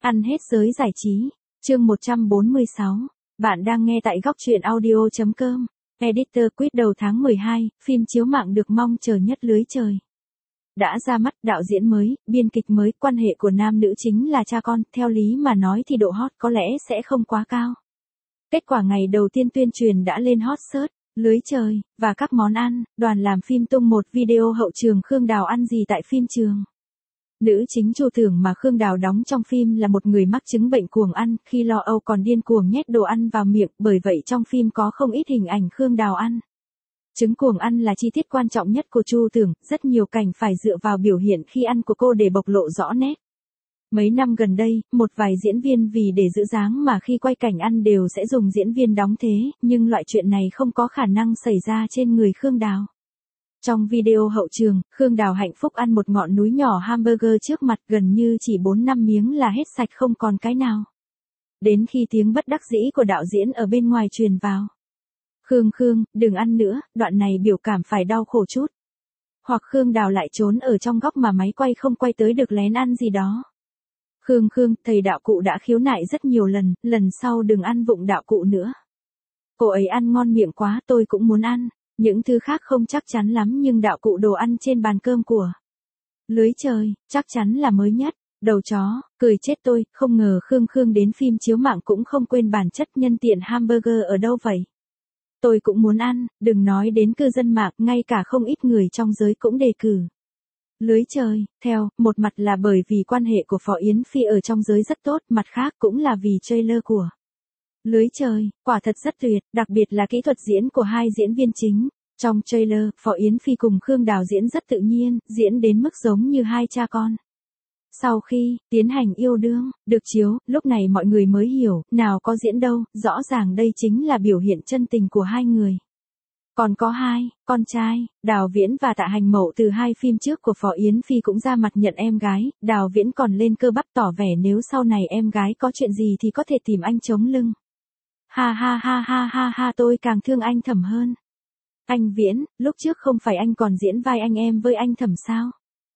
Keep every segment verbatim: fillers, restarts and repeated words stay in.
Ăn hết giới giải trí. Chương một trăm bốn mươi sáu. Bạn đang nghe tại góc truyện audio chấm com. Editor Quýt đầu tháng mười hai, phim chiếu mạng được mong chờ nhất lưới trời. Đã ra mắt, đạo diễn mới, biên kịch mới, quan hệ của nam nữ chính là cha con, theo lý mà nói thì độ hot có lẽ sẽ không quá cao. Kết quả ngày đầu tiên tuyên truyền đã lên hot search, lưới trời, và các món ăn, đoàn làm phim tung một video hậu trường Khương Đào ăn gì tại phim trường. Nữ chính Chu Tưởng mà Khương Đào đóng trong phim là một người mắc chứng bệnh cuồng ăn, khi lo âu còn điên cuồng nhét đồ ăn vào miệng, bởi vậy trong phim có không ít hình ảnh Khương Đào ăn. Chứng cuồng ăn là chi tiết quan trọng nhất của Chu Tưởng, rất nhiều cảnh phải dựa vào biểu hiện khi ăn của cô để bộc lộ rõ nét. Mấy năm gần đây, một vài diễn viên vì để giữ dáng mà khi quay cảnh ăn đều sẽ dùng diễn viên đóng thế, nhưng loại chuyện này không có khả năng xảy ra trên người Khương Đào. Trong video hậu trường, Khương Đào hạnh phúc ăn một ngọn núi nhỏ hamburger trước mặt, gần như chỉ bốn năm miếng là hết sạch không còn cái nào. Đến khi tiếng bất đắc dĩ của đạo diễn ở bên ngoài truyền vào. Khương Khương, đừng ăn nữa, đoạn này biểu cảm phải đau khổ chút. Hoặc Khương Đào lại trốn ở trong góc mà máy quay không quay tới được lén ăn gì đó. Khương Khương, thầy đạo cụ đã khiếu nại rất nhiều lần, lần sau đừng ăn vụng đạo cụ nữa. Cô ấy ăn ngon miệng quá, tôi cũng muốn ăn. Những thứ khác không chắc chắn lắm nhưng đạo cụ đồ ăn trên bàn cơm của lưới trời, chắc chắn là mới nhất. Đầu chó, cười chết tôi, không ngờ Khương Khương đến phim chiếu mạng cũng không quên bản chất nhân tiện hamburger ở đâu vậy. Tôi cũng muốn ăn, đừng nói đến cư dân mạng, ngay cả không ít người trong giới cũng đề cử. Lưới trời, theo, một mặt là bởi vì quan hệ của Phó Yến Phi ở trong giới rất tốt, mặt khác cũng là vì trailer của lưới trời, quả thật rất tuyệt, đặc biệt là kỹ thuật diễn của hai diễn viên chính. Trong trailer, Phó Yến Phi cùng Khương Đào diễn rất tự nhiên, diễn đến mức giống như hai cha con. Sau khi tiến hành yêu đương, được chiếu, lúc này mọi người mới hiểu, nào có diễn đâu, rõ ràng đây chính là biểu hiện chân tình của hai người. Còn có hai, con trai, Đào Viễn và Tạ Hành Mậu từ hai phim trước của Phó Yến Phi cũng ra mặt nhận em gái, Đào Viễn còn lên cơ bắp tỏ vẻ nếu sau này em gái có chuyện gì thì có thể tìm anh chống lưng. Ha ha ha ha ha ha tôi càng thương anh Thẩm hơn. Anh Viễn, lúc trước không phải anh còn diễn vai anh em với anh Thẩm sao?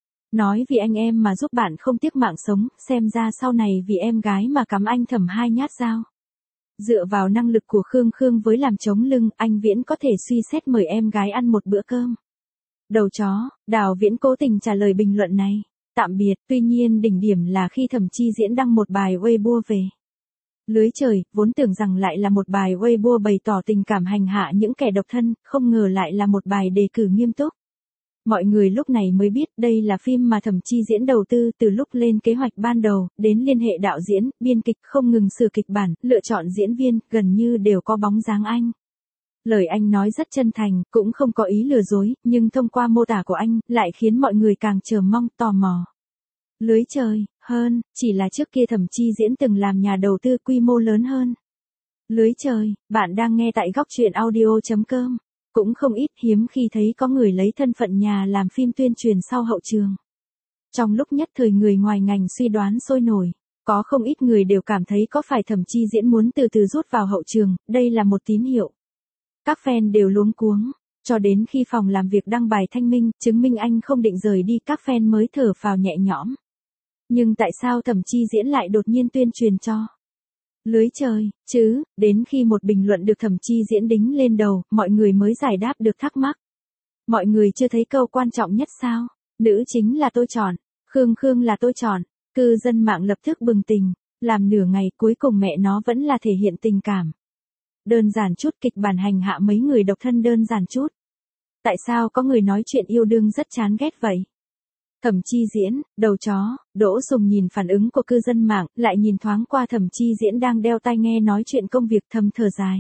Nói vì anh em mà giúp bạn không tiếc mạng sống, xem ra sau này vì em gái mà cắm anh Thẩm hai nhát dao. Dựa vào năng lực của Khương Khương với làm chống lưng, anh Viễn có thể suy xét mời em gái ăn một bữa cơm. Đầu chó, Đào Viễn cố tình trả lời bình luận này. Tạm biệt, tuy nhiên đỉnh điểm là khi Thẩm Chi Diễn đăng một bài Weibo về lưới trời, vốn tưởng rằng lại là một bài Weibo bày tỏ tình cảm hành hạ những kẻ độc thân, không ngờ lại là một bài đề cử nghiêm túc. Mọi người lúc này mới biết đây là phim mà Thẩm Chi Diễn đầu tư, từ lúc lên kế hoạch ban đầu, đến liên hệ đạo diễn, biên kịch, không ngừng sửa kịch bản, lựa chọn diễn viên, gần như đều có bóng dáng anh. Lời anh nói rất chân thành, cũng không có ý lừa dối, nhưng thông qua mô tả của anh, lại khiến mọi người càng chờ mong, tò mò. Lưới trời, hơn, chỉ là trước kia Thẩm Chi Diễn từng làm nhà đầu tư quy mô lớn hơn. Lưới trời, bạn đang nghe tại góc truyện audio chấm com. Cũng không ít, hiếm khi thấy có người lấy thân phận nhà làm phim tuyên truyền sau hậu trường. Trong lúc nhất thời người ngoài ngành suy đoán sôi nổi, có không ít người đều cảm thấy có phải Thẩm Chi Diễn muốn từ từ rút vào hậu trường, đây là một tín hiệu. Các fan đều luống cuống, cho đến khi phòng làm việc đăng bài thanh minh, chứng minh anh không định rời đi, các fan mới thở phào nhẹ nhõm. Nhưng tại sao Thẩm Chi Diễn lại đột nhiên tuyên truyền cho lưới trời, chứ, đến khi một bình luận được Thẩm Chi Diễn đính lên đầu, mọi người mới giải đáp được thắc mắc. Mọi người chưa thấy câu quan trọng nhất sao? Nữ chính là tôi chọn, Khương Khương là tôi chọn, cư dân mạng lập tức bừng tỉnh, làm nửa ngày cuối cùng mẹ nó vẫn là thể hiện tình cảm. Đơn giản chút, kịch bản hành hạ mấy người độc thân đơn giản chút. Tại sao có người nói chuyện yêu đương rất chán ghét vậy? Thẩm Chi Diễn, đầu chó, Đỗ Sùng nhìn phản ứng của cư dân mạng, lại nhìn thoáng qua Thẩm Chi Diễn đang đeo tai nghe nói chuyện công việc, thầm thở dài.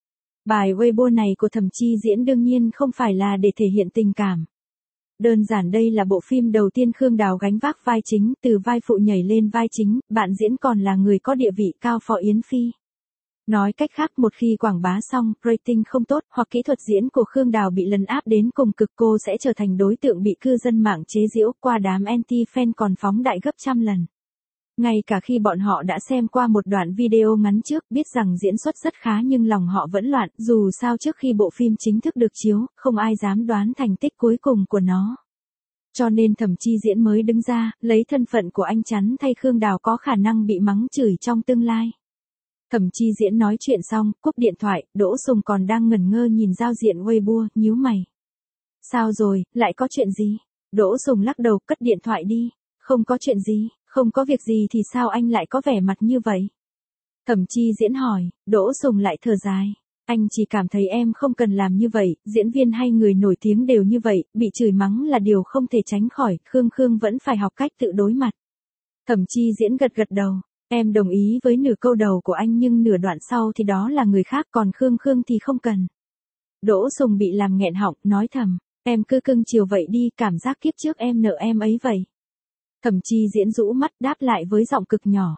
Bài Weibo này của Thẩm Chi Diễn đương nhiên không phải là để thể hiện tình cảm. Đơn giản đây là bộ phim đầu tiên Khương Đào gánh vác vai chính, từ vai phụ nhảy lên vai chính, bạn diễn còn là người có địa vị cao Phó Yến Phi. Nói cách khác, một khi quảng bá xong, rating không tốt, hoặc kỹ thuật diễn của Khương Đào bị lấn áp đến cùng cực, cô sẽ trở thành đối tượng bị cư dân mạng chế giễu, qua đám anti-fan còn phóng đại gấp trăm lần. Ngay cả khi bọn họ đã xem qua một đoạn video ngắn trước, biết rằng diễn xuất rất khá nhưng lòng họ vẫn loạn, dù sao trước khi bộ phim chính thức được chiếu, không ai dám đoán thành tích cuối cùng của nó. Cho nên Thẩm Chi Diễn mới đứng ra, lấy thân phận của anh chắn thay Khương Đào có khả năng bị mắng chửi trong tương lai. Thẩm Chi Diễn nói chuyện xong, cúp điện thoại, Đỗ Sùng còn đang ngẩn ngơ nhìn giao diện Weibo, nhíu mày. Sao rồi, lại có chuyện gì? Đỗ Sùng lắc đầu, cất điện thoại đi. Không có chuyện gì, không có việc gì thì sao anh lại có vẻ mặt như vậy? Thẩm Chi Diễn hỏi, Đỗ Sùng lại thở dài. Anh chỉ cảm thấy em không cần làm như vậy, diễn viên hay người nổi tiếng đều như vậy, bị chửi mắng là điều không thể tránh khỏi, Khương Khương vẫn phải học cách tự đối mặt. Thẩm Chi Diễn gật gật đầu, em đồng ý với nửa câu đầu của anh nhưng nửa đoạn sau thì đó là người khác còn Khương Khương thì không cần. Đỗ Sùng bị làm nghẹn họng, nói thầm, em cứ cưng chiều vậy đi, cảm giác kiếp trước em nợ em ấy vậy. Thẩm Chi Diễn rũ mắt đáp lại với giọng cực nhỏ.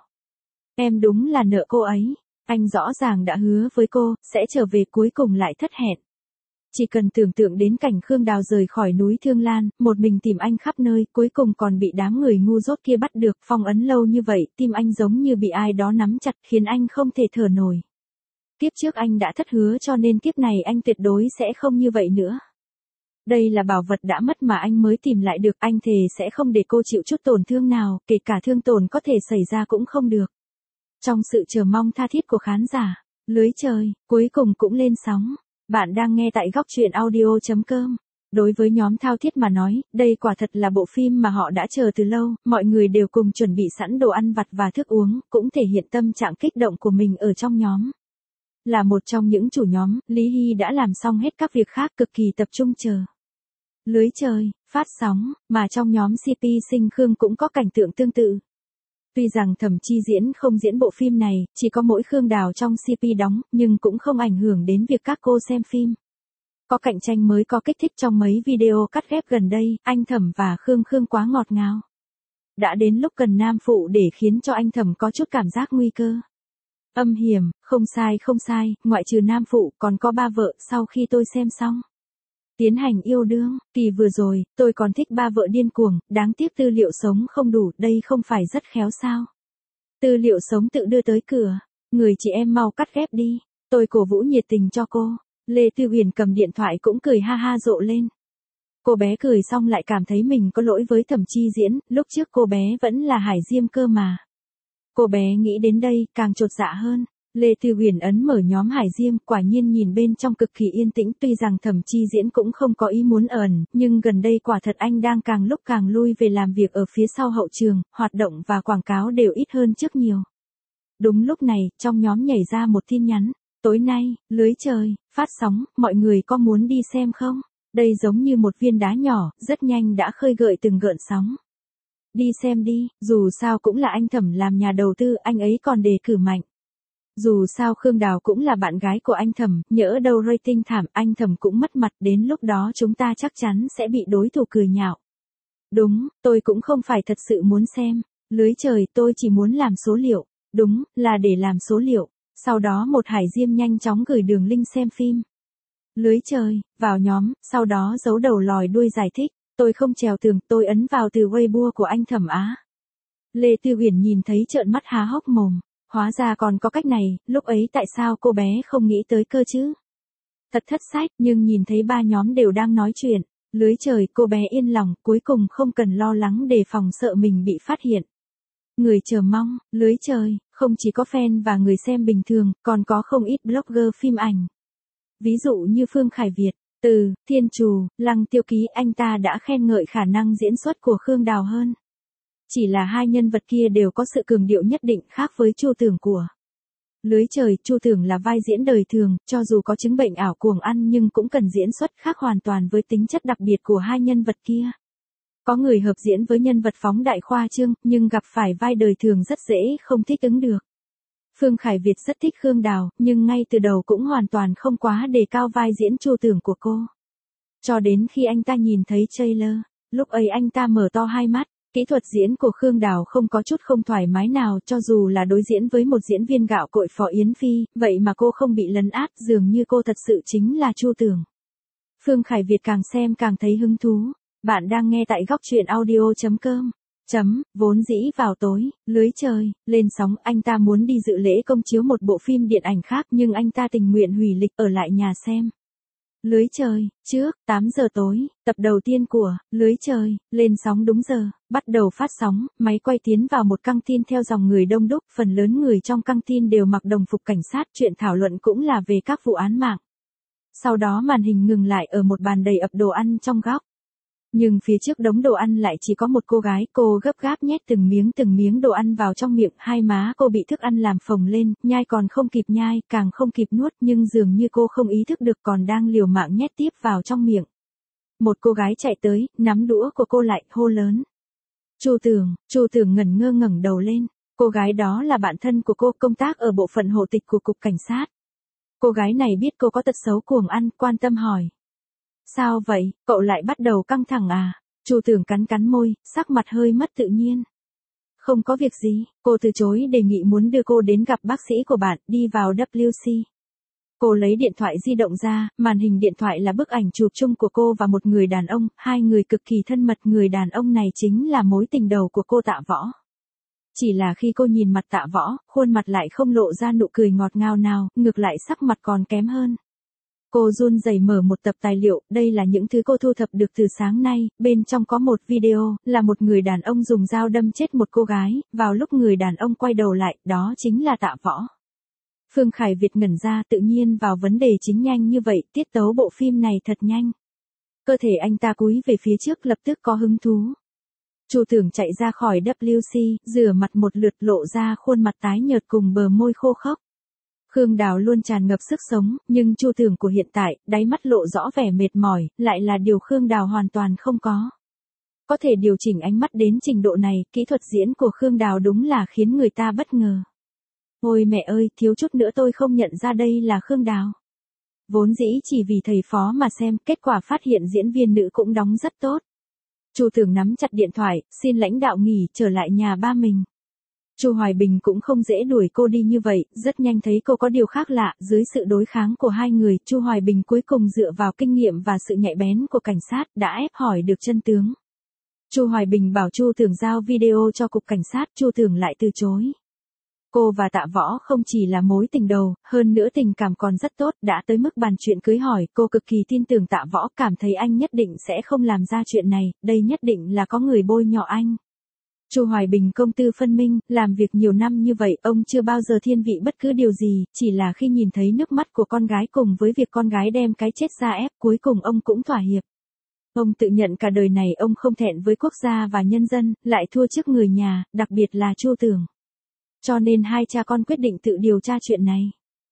Em đúng là nợ cô ấy. Anh rõ ràng đã hứa với cô, sẽ trở về cuối cùng lại thất hẹn. Chỉ cần tưởng tượng đến cảnh Khương Đào rời khỏi núi Thương Lan, một mình tìm anh khắp nơi, cuối cùng còn bị đám người ngu dốt kia bắt được, phong ấn lâu như vậy, tim anh giống như bị ai đó nắm chặt, khiến anh không thể thở nổi. Kiếp trước anh đã thất hứa cho nên kiếp này anh tuyệt đối sẽ không như vậy nữa. Đây là bảo vật đã mất mà anh mới tìm lại được, anh thề sẽ không để cô chịu chút tổn thương nào, kể cả thương tổn có thể xảy ra cũng không được. Trong sự chờ mong tha thiết của khán giả, Lưới Trời, cuối cùng cũng lên sóng. Bạn đang nghe tại góc truyện audio chấm com. Đối với nhóm Thao Thiết mà nói, đây quả thật là bộ phim mà họ đã chờ từ lâu, mọi người đều cùng chuẩn bị sẵn đồ ăn vặt và thức uống, cũng thể hiện tâm trạng kích động của mình ở trong nhóm. Là một trong những chủ nhóm, Lý Hy đã làm xong hết các việc khác cực kỳ tập trung chờ. Lưới Trời, phát sóng, mà trong nhóm xê pê Sinh Khương cũng có cảnh tượng tương tự. Tuy rằng Thẩm Chi Diễn không diễn bộ phim này, chỉ có mỗi Khương Đào trong xê pê đóng, nhưng cũng không ảnh hưởng đến việc các cô xem phim. Có cạnh tranh mới có kích thích trong mấy video cắt ghép gần đây, anh Thẩm và Khương Khương quá ngọt ngào. Đã đến lúc cần nam phụ để khiến cho anh Thẩm có chút cảm giác nguy cơ. Âm hiểm, không sai không sai, ngoại trừ nam phụ còn có ba vợ sau khi tôi xem xong. Tiến hành yêu đương, kỳ vừa rồi, tôi còn thích ba vợ điên cuồng, đáng tiếc tư liệu sống không đủ, đây không phải rất khéo sao. Tư liệu sống tự đưa tới cửa, người chị em mau cắt ghép đi, tôi cổ vũ nhiệt tình cho cô. Lê Tư Huyền cầm điện thoại cũng cười ha ha rộ lên. Cô bé cười xong lại cảm thấy mình có lỗi với Thẩm Chi Diễn, lúc trước cô bé vẫn là Hải Diêm cơ mà. Cô bé nghĩ đến đây, càng chột dạ hơn. Lê Tư Huyền ấn mở nhóm Hải Diêm, quả nhiên nhìn bên trong cực kỳ yên tĩnh, tuy rằng Thẩm Chi Diễn cũng không có ý muốn ẩn, nhưng gần đây quả thật anh đang càng lúc càng lui về làm việc ở phía sau hậu trường, hoạt động và quảng cáo đều ít hơn trước nhiều. Đúng lúc này, trong nhóm nhảy ra một tin nhắn, tối nay, Lưới Trời, phát sóng, mọi người có muốn đi xem không? Đây giống như một viên đá nhỏ, rất nhanh đã khơi gợi từng gợn sóng. Đi xem đi, dù sao cũng là anh Thẩm làm nhà đầu tư, anh ấy còn đề cử mạnh. Dù sao Khương Đào cũng là bạn gái của anh Thẩm, nhỡ đâu rating thảm, anh Thẩm cũng mất mặt, đến lúc đó chúng ta chắc chắn sẽ bị đối thủ cười nhạo. Đúng, tôi cũng không phải thật sự muốn xem. Lưới Trời, tôi chỉ muốn làm số liệu. Đúng, là để làm số liệu. Sau đó một Hải Diêm nhanh chóng gửi đường link xem phim. Lưới Trời, vào nhóm, sau đó giấu đầu lòi đuôi giải thích. Tôi không trèo tường, tôi ấn vào từ Weibo của anh Thẩm á. Lê Tư Huyền nhìn thấy trợn mắt há hốc mồm. Hóa ra còn có cách này, lúc ấy tại sao cô bé không nghĩ tới cơ chứ? Thật thất sách, nhưng nhìn thấy ba nhóm đều đang nói chuyện. Lưới Trời, cô bé yên lòng, cuối cùng không cần lo lắng đề phòng sợ mình bị phát hiện. Người chờ mong, Lưới Trời, không chỉ có fan và người xem bình thường, còn có không ít blogger phim ảnh. Ví dụ như Phương Khải Việt, Từ, Thiên Trù, Lăng Tiêu Ký, anh ta đã khen ngợi khả năng diễn xuất của Khương Đào hơn. Chỉ là hai nhân vật kia đều có sự cường điệu nhất định khác với Chu Tưởng của Lưới Trời. Chu Tưởng là vai diễn đời thường, cho dù có chứng bệnh ảo cuồng ăn nhưng cũng cần diễn xuất khác hoàn toàn với tính chất đặc biệt của hai nhân vật kia. Có người hợp diễn với nhân vật phóng đại khoa trương, nhưng gặp phải vai đời thường rất dễ không thích ứng được. Phương Khải Việt rất thích Khương Đào, nhưng ngay từ đầu cũng hoàn toàn không quá đề cao vai diễn Chu Tưởng của cô. Cho đến khi anh ta nhìn thấy trailer, lúc ấy anh ta mở to hai mắt. Kỹ thuật diễn của Khương Đào không có chút không thoải mái nào, cho dù là đối diễn với một diễn viên gạo cội Phó Yến Phi, vậy mà cô không bị lấn át, dường như cô thật sự chính là Chu Tưởng. Phương Khải Việt càng xem càng thấy hứng thú. Bạn đang nghe tại góc truyện audio chấm com. Chấm, vốn dĩ vào tối, Lưới Trời, lên sóng, anh ta muốn đi dự lễ công chiếu một bộ phim điện ảnh khác nhưng anh ta tình nguyện hủy lịch ở lại nhà xem. Lưới trời, trước tám giờ tối, tập đầu tiên của Lưới trời lên sóng đúng giờ, bắt đầu phát sóng, máy quay tiến vào một căng tin theo dòng người đông đúc, phần lớn người trong căng tin đều mặc đồng phục cảnh sát, chuyện thảo luận cũng là về các vụ án mạng. Sau đó màn hình ngừng lại ở một bàn đầy ập đồ ăn trong góc. Nhưng phía trước đống đồ ăn lại chỉ có một cô gái, cô gấp gáp nhét từng miếng từng miếng đồ ăn vào trong miệng, hai má cô bị thức ăn làm phồng lên, nhai còn không kịp nhai, càng không kịp nuốt, nhưng dường như cô không ý thức được còn đang liều mạng nhét tiếp vào trong miệng. Một cô gái chạy tới, nắm đũa của cô lại, hô lớn. Chu Tường, Chu Tường ngẩn ngơ ngẩng đầu lên, cô gái đó là bạn thân của cô, công tác ở bộ phận hộ tịch của cục cảnh sát. Cô gái này biết cô có tật xấu cuồng ăn, quan tâm hỏi. Sao vậy, cậu lại bắt đầu căng thẳng à? Chu Tường cắn cắn môi, sắc mặt hơi mất tự nhiên. Không có việc gì, cô từ chối đề nghị muốn đưa cô đến gặp bác sĩ của bạn, đi vào W C. Cô lấy điện thoại di động ra, màn hình điện thoại là bức ảnh chụp chung của cô và một người đàn ông, hai người cực kỳ thân mật, người đàn ông này chính là mối tình đầu của cô Tạ Võ. Chỉ là khi cô nhìn mặt Tạ Võ, khuôn mặt lại không lộ ra nụ cười ngọt ngào nào, ngược lại sắc mặt còn kém hơn. Cô run rẩy mở một tập tài liệu, đây là những thứ cô thu thập được từ sáng nay, bên trong có một video, là một người đàn ông dùng dao đâm chết một cô gái, vào lúc người đàn ông quay đầu lại, đó chính là Tạ Võ. Phương Khải Việt ngẩn ra, tự nhiên vào vấn đề chính nhanh như vậy, tiết tấu bộ phim này thật nhanh. Cơ thể anh ta cúi về phía trước lập tức có hứng thú. Chu Tường chạy ra khỏi W C, rửa mặt một lượt lộ ra khuôn mặt tái nhợt cùng bờ môi khô khốc. Khương Đào luôn tràn ngập sức sống, nhưng Chu Tường của hiện tại, đáy mắt lộ rõ vẻ mệt mỏi, lại là điều Khương Đào hoàn toàn không có. Có thể điều chỉnh ánh mắt đến trình độ này, kỹ thuật diễn của Khương Đào đúng là khiến người ta bất ngờ. Ôi mẹ ơi, thiếu chút nữa tôi không nhận ra đây là Khương Đào. Vốn dĩ chỉ vì thầy phó mà xem, kết quả phát hiện diễn viên nữ cũng đóng rất tốt. Chu Tường nắm chặt điện thoại, xin lãnh đạo nghỉ, trở lại nhà ba mình. Chu Hoài Bình cũng không dễ đuổi cô đi như vậy, rất nhanh thấy cô có điều khác lạ, dưới sự đối kháng của hai người, Chu Hoài Bình cuối cùng dựa vào kinh nghiệm và sự nhạy bén của cảnh sát, đã ép hỏi được chân tướng. Chu Hoài Bình bảo Chu Tường giao video cho cục cảnh sát, Chu Tường lại từ chối. Cô và Tạ Võ không chỉ là mối tình đầu, hơn nữa tình cảm còn rất tốt, đã tới mức bàn chuyện cưới hỏi, cô cực kỳ tin tưởng Tạ Võ, cảm thấy anh nhất định sẽ không làm ra chuyện này, đây nhất định là có người bôi nhọ anh. Chu Hoài Bình công tư phân minh, làm việc nhiều năm như vậy, ông chưa bao giờ thiên vị bất cứ điều gì, chỉ là khi nhìn thấy nước mắt của con gái cùng với việc con gái đem cái chết ra ép, cuối cùng ông cũng thỏa hiệp. Ông tự nhận cả đời này ông không thẹn với quốc gia và nhân dân, lại thua trước người nhà, đặc biệt là Chu Tường. Cho nên hai cha con quyết định tự điều tra chuyện này.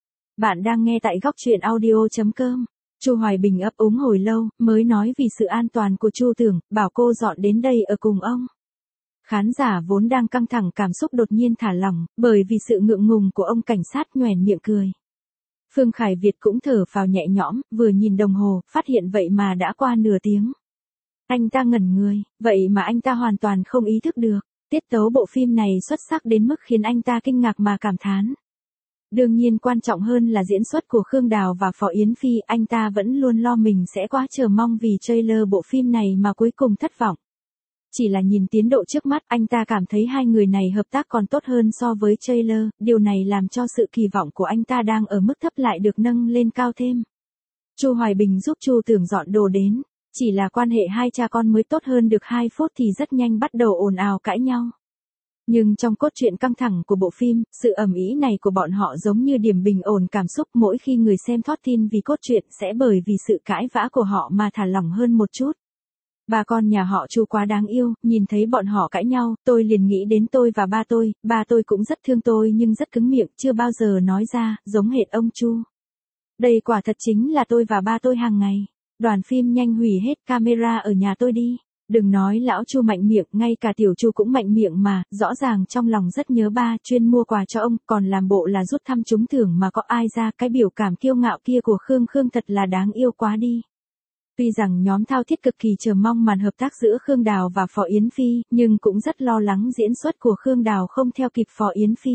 Bạn đang nghe tại góc truyện audio chấm com. Chu Hoài Bình ấp úng hồi lâu, mới nói vì sự an toàn của Chu Tường, bảo cô dọn đến đây ở cùng ông. Khán giả vốn đang căng thẳng cảm xúc đột nhiên thả lỏng, bởi vì sự ngượng ngùng của ông cảnh sát nhoẻn miệng cười. Phương Khải Việt cũng thở phào nhẹ nhõm, vừa nhìn đồng hồ, phát hiện vậy mà đã qua nửa tiếng. Anh ta ngẩn người, vậy mà anh ta hoàn toàn không ý thức được. Tiết tấu bộ phim này xuất sắc đến mức khiến anh ta kinh ngạc mà cảm thán. Đương nhiên quan trọng hơn là diễn xuất của Khương Đào và Phó Yến Phi, anh ta vẫn luôn lo mình sẽ quá chờ mong vì trailer bộ phim này mà cuối cùng thất vọng. Chỉ là nhìn tiến độ trước mắt, anh ta cảm thấy hai người này hợp tác còn tốt hơn so với trailer, điều này làm cho sự kỳ vọng của anh ta đang ở mức thấp lại được nâng lên cao thêm. Chu Hoài Bình giúp Chu Tường dọn đồ đến. Chỉ là quan hệ hai cha con mới tốt hơn được hai phút thì rất nhanh bắt đầu ồn ào cãi nhau. Nhưng trong cốt truyện căng thẳng của bộ phim, sự ầm ĩ này của bọn họ giống như điểm bình ổn cảm xúc, mỗi khi người xem thót tin vì cốt truyện sẽ bởi vì sự cãi vã của họ mà thả lỏng hơn một chút. Ba con nhà họ Chu quá đáng yêu, nhìn thấy bọn họ cãi nhau, tôi liền nghĩ đến tôi và ba tôi, ba tôi cũng rất thương tôi nhưng rất cứng miệng, chưa bao giờ nói ra, giống hệt ông Chu. Đây quả thật chính là tôi và ba tôi hàng ngày. Đoàn phim nhanh hủy hết camera ở nhà tôi đi. Đừng nói lão Chu mạnh miệng, ngay cả tiểu Chu cũng mạnh miệng mà, rõ ràng trong lòng rất nhớ ba, chuyên mua quà cho ông, còn làm bộ là rút thăm trúng thưởng mà có ai ra, cái biểu cảm kiêu ngạo kia của Khương Khương thật là đáng yêu quá đi. Tuy rằng nhóm thao thiết cực kỳ chờ mong màn hợp tác giữa Khương Đào và Phó Yến Phi, nhưng cũng rất lo lắng diễn xuất của Khương Đào không theo kịp Phó Yến Phi.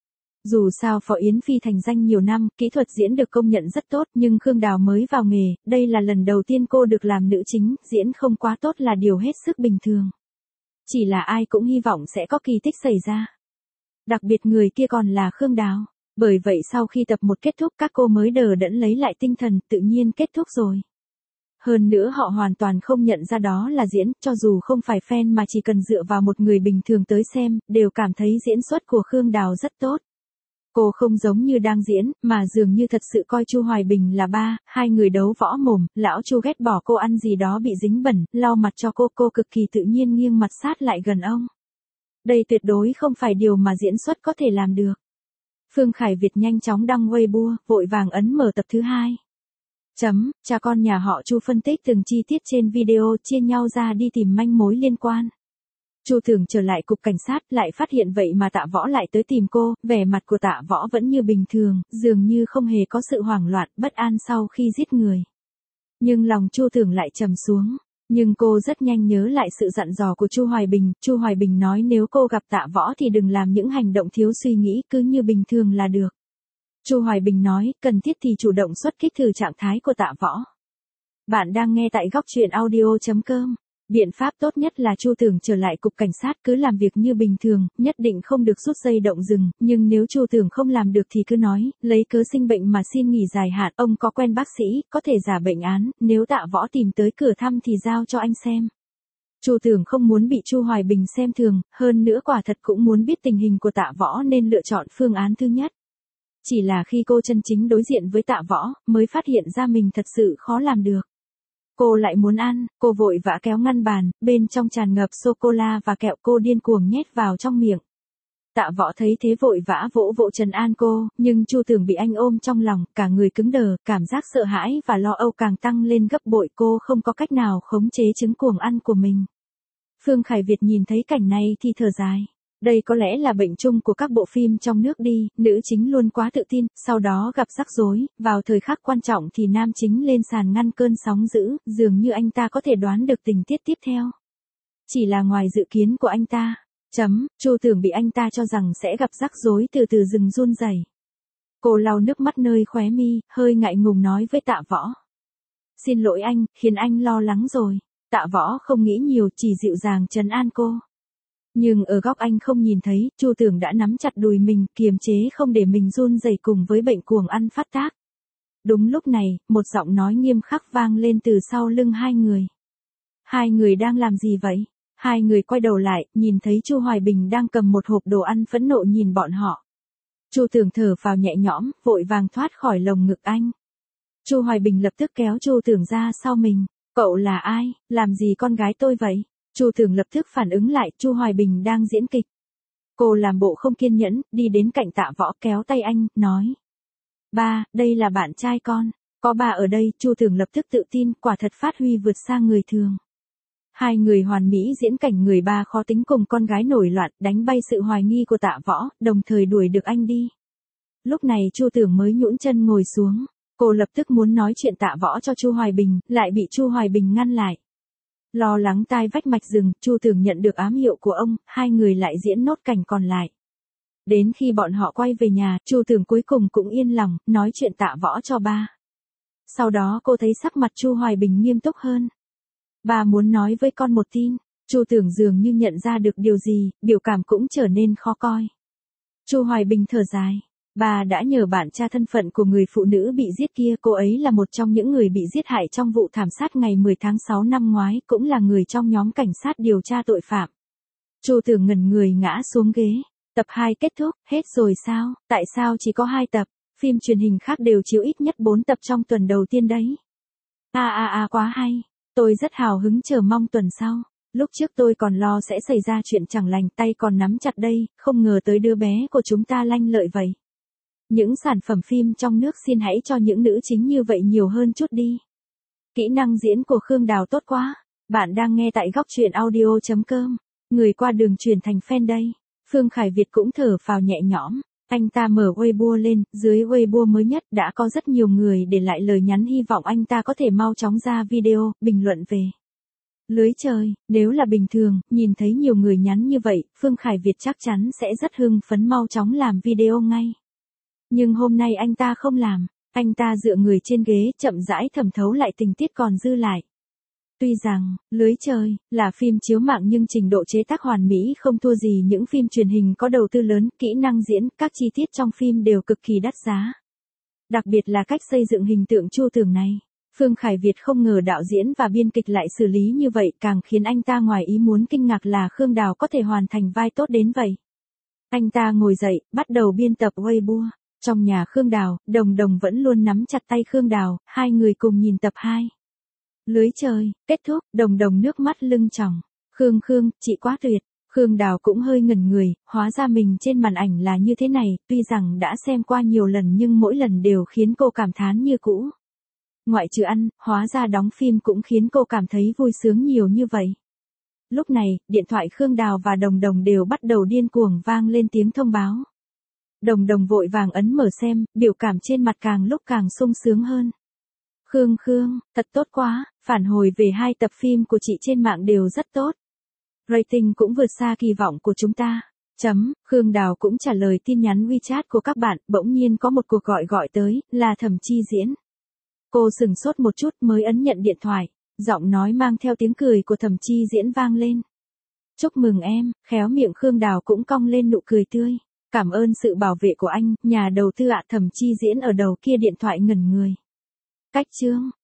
Dù sao Phó Yến Phi thành danh nhiều năm, kỹ thuật diễn được công nhận rất tốt, nhưng Khương Đào mới vào nghề, đây là lần đầu tiên cô được làm nữ chính, diễn không quá tốt là điều hết sức bình thường. Chỉ là ai cũng hy vọng sẽ có kỳ tích xảy ra. Đặc biệt người kia còn là Khương Đào. Bởi vậy sau khi tập một kết thúc các cô mới đờ đẫn lấy lại tinh thần, tự nhiên kết thúc rồi. Hơn nữa họ hoàn toàn không nhận ra đó là diễn, cho dù không phải fan mà chỉ cần dựa vào một người bình thường tới xem, đều cảm thấy diễn xuất của Khương Đào rất tốt. Cô không giống như đang diễn, mà dường như thật sự coi Chu Hoài Bình là ba, hai người đấu võ mồm, lão Chu ghét bỏ cô ăn gì đó bị dính bẩn, lau mặt cho cô, cô cực kỳ tự nhiên nghiêng mặt sát lại gần ông. Đây tuyệt đối không phải điều mà diễn xuất có thể làm được. Phương Khải Việt nhanh chóng đăng Weibo, vội vàng ấn mở tập thứ hai. Chấm, cha con nhà họ Chu phân tích từng chi tiết trên video, chia nhau ra đi tìm manh mối liên quan. Chu Thường trở lại cục cảnh sát, lại phát hiện vậy mà Tạ Võ lại tới tìm cô, vẻ mặt của Tạ Võ vẫn như bình thường, dường như không hề có sự hoảng loạn, bất an sau khi giết người. Nhưng lòng Chu Thường lại trầm xuống, nhưng cô rất nhanh nhớ lại sự dặn dò của Chu Hoài Bình, Chu Hoài Bình nói nếu cô gặp Tạ Võ thì đừng làm những hành động thiếu suy nghĩ, cứ như bình thường là được. Chu Hoài Bình nói, cần thiết thì chủ động xuất kích thử trạng thái của Tạ Võ. Bạn đang nghe tại góc truyện audio chấm com. Biện pháp tốt nhất là Chu Thường trở lại cục cảnh sát cứ làm việc như bình thường, nhất định không được rút dây động rừng, nhưng nếu Chu Thường không làm được thì cứ nói, lấy cớ sinh bệnh mà xin nghỉ dài hạn, ông có quen bác sĩ, có thể giả bệnh án, nếu Tạ Võ tìm tới cửa thăm thì giao cho anh xem. Chu Thường không muốn bị Chu Hoài Bình xem thường, hơn nữa quả thật cũng muốn biết tình hình của Tạ Võ nên lựa chọn phương án thứ nhất. Chỉ là khi cô chân chính đối diện với Tạ Võ, mới phát hiện ra mình thật sự khó làm được. Cô lại muốn ăn, cô vội vã kéo ngăn bàn, bên trong tràn ngập sô-cô-la và kẹo, cô điên cuồng nhét vào trong miệng. Tạ Võ thấy thế vội vã vỗ vỗ trấn an cô, nhưng Chu Thường bị anh ôm trong lòng, cả người cứng đờ, cảm giác sợ hãi và lo âu càng tăng lên gấp bội, cô không có cách nào khống chế chứng cuồng ăn của mình. Phương Khải Việt nhìn thấy cảnh này thì thở dài. Đây có lẽ là bệnh chung của các bộ phim trong nước đi, nữ chính luôn quá tự tin, sau đó gặp rắc rối, vào thời khắc quan trọng thì nam chính lên sàn ngăn cơn sóng dữ, dường như anh ta có thể đoán được tình tiết tiếp theo. Chỉ là ngoài dự kiến của anh ta. Chấm, Chu Thường bị anh ta cho rằng sẽ gặp rắc rối từ từ dừng run rẩy. Cô lau nước mắt nơi khóe mi, hơi ngại ngùng nói với Tạ Võ. Xin lỗi anh, khiến anh lo lắng rồi. Tạ Võ không nghĩ nhiều, chỉ dịu dàng trấn an cô. Nhưng ở góc anh không nhìn thấy, Chu Thường đã nắm chặt đùi mình, kiềm chế không để mình run rẩy cùng với bệnh cuồng ăn phát tác. Đúng lúc này, một giọng nói nghiêm khắc vang lên từ sau lưng hai người. Hai người đang làm gì vậy? Hai người quay đầu lại, nhìn thấy Chu Hoài Bình đang cầm một hộp đồ ăn phẫn nộ nhìn bọn họ. Chu Thường thở phào nhẹ nhõm, vội vàng thoát khỏi lồng ngực anh. Chu Hoài Bình lập tức kéo Chu Thường ra sau mình. Cậu là ai? Làm gì con gái tôi vậy? Chu Thường lập tức phản ứng lại, Chu Hoài Bình đang diễn kịch. Cô làm bộ không kiên nhẫn, đi đến cạnh Tạ Võ kéo tay anh, nói. Ba, đây là bạn trai con. Có ba ở đây, Chu Thường lập tức tự tin, quả thật phát huy vượt xa người thường. Hai người hoàn mỹ diễn cảnh người ba khó tính cùng con gái nổi loạn, đánh bay sự hoài nghi của Tạ Võ, đồng thời đuổi được anh đi. Lúc này Chu Thường mới nhũn chân ngồi xuống. Cô lập tức muốn nói chuyện Tạ Võ cho Chu Hoài Bình, lại bị Chu Hoài Bình ngăn lại. Lo lắng tai vách mạch rừng, Chu Thường nhận được ám hiệu của ông, hai người lại diễn nốt cảnh còn lại. Đến khi bọn họ quay về nhà, Chu Thường cuối cùng cũng yên lòng, nói chuyện Tạ Võ cho ba. Sau đó cô thấy sắc mặt Chu Hoài Bình nghiêm túc hơn. Ba muốn nói với con một tin. Chu Thường dường như nhận ra được điều gì, biểu cảm cũng trở nên khó coi. Chu Hoài Bình thở dài. Bà đã nhờ bạn tra thân phận của người phụ nữ bị giết kia, cô ấy là một trong những người bị giết hại trong vụ thảm sát ngày mười tháng sáu năm ngoái, cũng là người trong nhóm cảnh sát điều tra tội phạm. Chu Thường ngẩn người ngã xuống ghế. Tập hai kết thúc, hết rồi sao? Tại sao chỉ có hai tập? Phim truyền hình khác đều chiếu ít nhất bốn tập trong tuần đầu tiên đấy. À à à quá hay. Tôi rất hào hứng chờ mong tuần sau. Lúc trước tôi còn lo sẽ xảy ra chuyện chẳng lành, tay còn nắm chặt đây, không ngờ tới đứa bé của chúng ta lanh lợi vậy. Những sản phẩm phim trong nước xin hãy cho những nữ chính như vậy nhiều hơn chút đi. Kỹ năng diễn của Khương Đào tốt quá. Bạn đang nghe tại góc truyện audio chấm com. Người qua đường chuyển thành fan đây. Phương Khải Việt cũng thở phào nhẹ nhõm. Anh ta mở Weibo lên, dưới Weibo mới nhất đã có rất nhiều người để lại lời nhắn hy vọng anh ta có thể mau chóng ra video, bình luận về. Lưới trời, nếu là bình thường, nhìn thấy nhiều người nhắn như vậy, Phương Khải Việt chắc chắn sẽ rất hưng phấn mau chóng làm video ngay. Nhưng hôm nay anh ta không làm, anh ta dựa người trên ghế chậm rãi thẩm thấu lại tình tiết còn dư lại. Tuy rằng, Lưới Trời, là phim chiếu mạng nhưng trình độ chế tác hoàn mỹ không thua gì những phim truyền hình có đầu tư lớn, kỹ năng diễn, các chi tiết trong phim đều cực kỳ đắt giá. Đặc biệt là cách xây dựng hình tượng Chu Tường này. Phương Khải Việt không ngờ đạo diễn và biên kịch lại xử lý như vậy, càng khiến anh ta ngoài ý muốn kinh ngạc là Khương Đào có thể hoàn thành vai tốt đến vậy. Anh ta ngồi dậy, bắt đầu biên tập Weibo. Trong nhà Khương Đào, Đồng Đồng vẫn luôn nắm chặt tay Khương Đào, hai người cùng nhìn tập hai. Lưới Trời, kết thúc, Đồng Đồng nước mắt lưng tròng. Khương Khương, chị quá tuyệt. Khương Đào cũng hơi ngẩn người, hóa ra mình trên màn ảnh là như thế này, tuy rằng đã xem qua nhiều lần nhưng mỗi lần đều khiến cô cảm thán như cũ. Ngoại trừ ăn, hóa ra đóng phim cũng khiến cô cảm thấy vui sướng nhiều như vậy. Lúc này, điện thoại Khương Đào và Đồng Đồng đều bắt đầu điên cuồng vang lên tiếng thông báo. Đồng Đồng vội vàng ấn mở xem, biểu cảm trên mặt càng lúc càng sung sướng hơn. Khương Khương, thật tốt quá, phản hồi về hai tập phim của chị trên mạng đều rất tốt. Rating cũng vượt xa kỳ vọng của chúng ta. Chấm, Khương Đào cũng trả lời tin nhắn WeChat của các bạn, bỗng nhiên có một cuộc gọi gọi tới, là Thẩm Chi Diễn. Cô sừng sốt một chút mới ấn nhận điện thoại, giọng nói mang theo tiếng cười của Thẩm Chi Diễn vang lên. Chúc mừng em, khéo miệng Khương Đào cũng cong lên nụ cười tươi. Cảm ơn sự bảo vệ của anh, nhà đầu tư ạ. Thẩm Chi Diễn ở đầu kia điện thoại ngẩn người. Cách chương.